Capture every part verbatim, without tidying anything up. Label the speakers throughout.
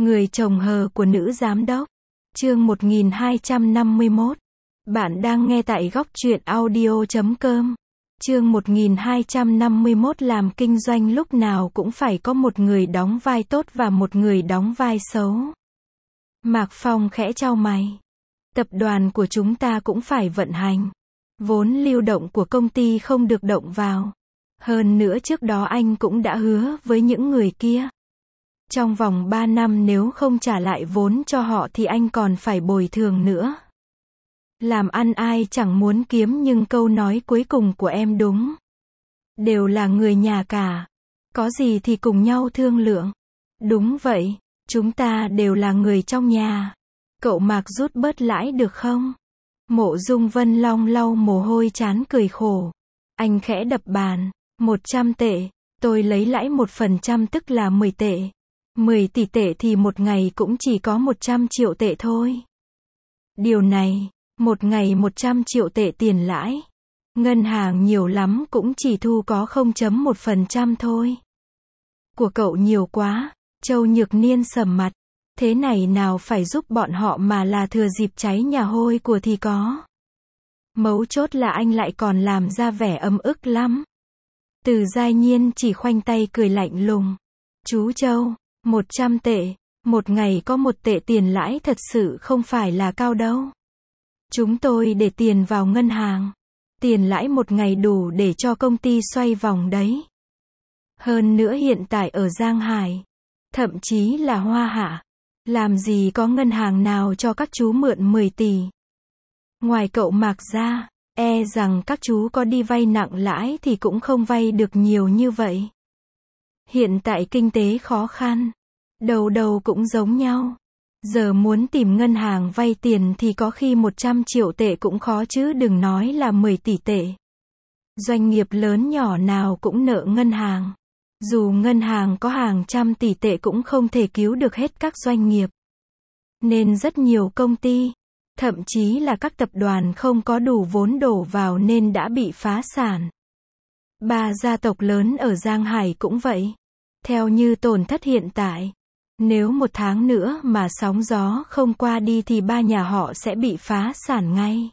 Speaker 1: Người chồng hờ của nữ giám đốc. Chương một nghìn hai trăm năm mươi mốt. Bạn đang nghe tại góc truyện audio chấm com. Chương một nghìn hai trăm năm mươi mốt. Làm kinh doanh lúc nào cũng phải có một người đóng vai tốt và một người đóng vai xấu. Mạc Phong khẽ chau mày. Tập đoàn của chúng ta cũng phải vận hành. Vốn lưu động của công ty không được động vào. Hơn nữa trước đó anh cũng đã hứa với những người kia. Trong vòng ba năm nếu không trả lại vốn cho họ thì anh còn phải bồi thường nữa. Làm ăn ai chẳng muốn kiếm, nhưng câu nói cuối cùng của em đúng. Đều là người nhà cả. Có gì thì cùng nhau thương lượng. Đúng vậy, chúng ta đều là người trong nhà. Cậu Mạc rút bớt lãi được không? Mộ Dung Vân Long lau mồ hôi trán cười khổ. Anh khẽ đập bàn. Một trăm tệ. Tôi lấy lãi một phần trăm tức là mười tệ. mười tỷ tệ thì một ngày cũng chỉ có một trăm triệu tệ thôi. Điều này, một ngày một trăm triệu tệ tiền lãi. Ngân hàng nhiều lắm cũng chỉ thu có không phẩy một phần trăm thôi. Của cậu nhiều quá. Châu Nhược Niên sầm mặt. Thế này nào phải giúp bọn họ mà là thừa dịp cháy nhà hôi của thì có. Mấu chốt là anh lại còn làm ra vẻ ấm ức lắm. Từ Giai Nhiên chỉ khoanh tay cười lạnh lùng. Chú Châu, một trăm tệ, một ngày có một tệ tiền lãi thật sự không phải là cao đâu. Chúng tôi để tiền vào ngân hàng. Tiền lãi một ngày đủ để cho công ty xoay vòng đấy. Hơn nữa hiện tại ở Giang Hải, thậm chí là Hoa Hạ, làm gì có ngân hàng nào cho các chú mượn mười tỷ. Ngoài cậu Mạc ra, e rằng các chú có đi vay nặng lãi thì cũng không vay được nhiều như vậy. Hiện tại kinh tế khó khăn, đầu đầu cũng giống nhau. Giờ muốn tìm ngân hàng vay tiền thì có khi một trăm triệu tệ cũng khó chứ đừng nói là mười tỷ tệ. Doanh nghiệp lớn nhỏ nào cũng nợ ngân hàng. Dù ngân hàng có hàng trăm tỷ tệ cũng không thể cứu được hết các doanh nghiệp. Nên rất nhiều công ty, thậm chí là các tập đoàn không có đủ vốn đổ vào nên đã bị phá sản. Ba gia tộc lớn ở Giang Hải cũng vậy. Theo như tổn thất hiện tại, nếu một tháng nữa mà sóng gió không qua đi thì ba nhà họ sẽ bị phá sản ngay.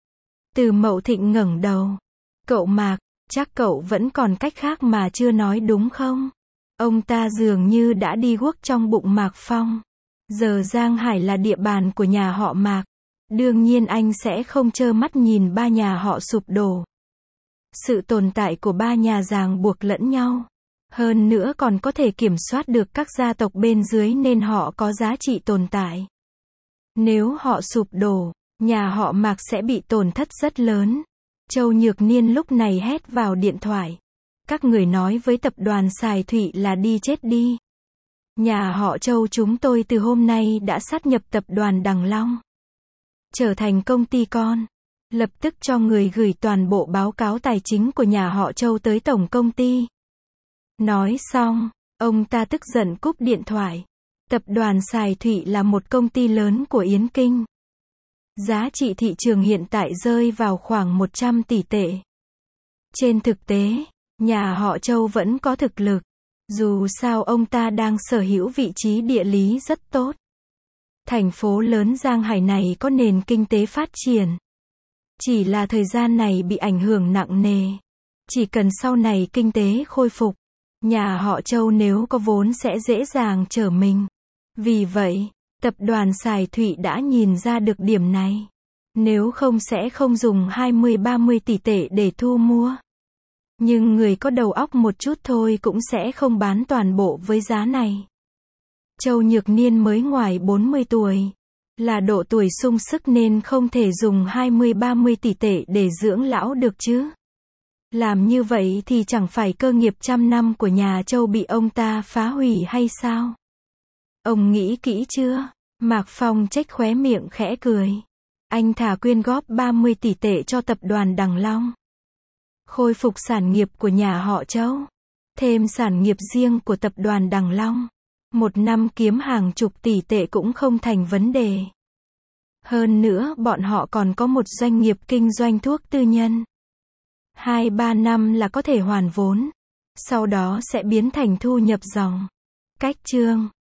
Speaker 1: Từ Mậu Thịnh ngẩng đầu. Cậu Mạc, chắc cậu vẫn còn cách khác mà chưa nói đúng không? Ông ta dường như đã đi guốc trong bụng Mạc Phong. Giờ Giang Hải là địa bàn của nhà họ Mạc. Đương nhiên anh sẽ không trơ mắt nhìn ba nhà họ sụp đổ. Sự tồn tại của ba nhà ràng buộc lẫn nhau. Hơn nữa còn có thể kiểm soát được các gia tộc bên dưới nên họ có giá trị tồn tại. Nếu họ sụp đổ, nhà họ Mạc sẽ bị tổn thất rất lớn. Châu Nhược Niên lúc này hét vào điện thoại. Các người nói với tập đoàn Sài Thụy là đi chết đi. Nhà họ Châu chúng tôi từ hôm nay đã sát nhập tập đoàn Đằng Long. Trở thành công ty con. Lập tức cho người gửi toàn bộ báo cáo tài chính của nhà họ Châu tới tổng công ty. Nói xong, ông ta tức giận cúp điện thoại. Tập đoàn Sài Thụy là một công ty lớn của Yến Kinh. Giá trị thị trường hiện tại rơi vào khoảng một trăm tỷ tệ. Trên thực tế, nhà họ Châu vẫn có thực lực. Dù sao ông ta đang sở hữu vị trí địa lý rất tốt. Thành phố lớn Giang Hải này có nền kinh tế phát triển. Chỉ là thời gian này bị ảnh hưởng nặng nề. Chỉ cần sau này kinh tế khôi phục, nhà họ Châu nếu có vốn sẽ dễ dàng trở mình. Vì vậy, tập đoàn Sài Thụy đã nhìn ra được điểm này. Nếu không sẽ không dùng hai mươi ba mươi tỷ tệ để thu mua. Nhưng người có đầu óc một chút thôi cũng sẽ không bán toàn bộ với giá này. Châu Nhược Niên mới ngoài bốn mươi tuổi. Là độ tuổi sung sức nên không thể dùng hai mươi ba mươi tỷ tệ để dưỡng lão được chứ. Làm như vậy thì chẳng phải cơ nghiệp trăm năm của nhà Châu bị ông ta phá hủy hay sao? Ông nghĩ kỹ chưa? Mạc Phong chếch khóe miệng khẽ cười. Anh thà quyên góp ba mươi tỷ tệ cho tập đoàn Đằng Long. Khôi phục sản nghiệp của nhà họ Châu. Thêm sản nghiệp riêng của tập đoàn Đằng Long. Một năm kiếm hàng chục tỷ tệ cũng không thành vấn đề. Hơn nữa bọn họ còn có một doanh nghiệp kinh doanh thuốc tư nhân. Hai ba năm là có thể hoàn vốn. Sau đó sẽ biến thành thu nhập ròng. Cách chương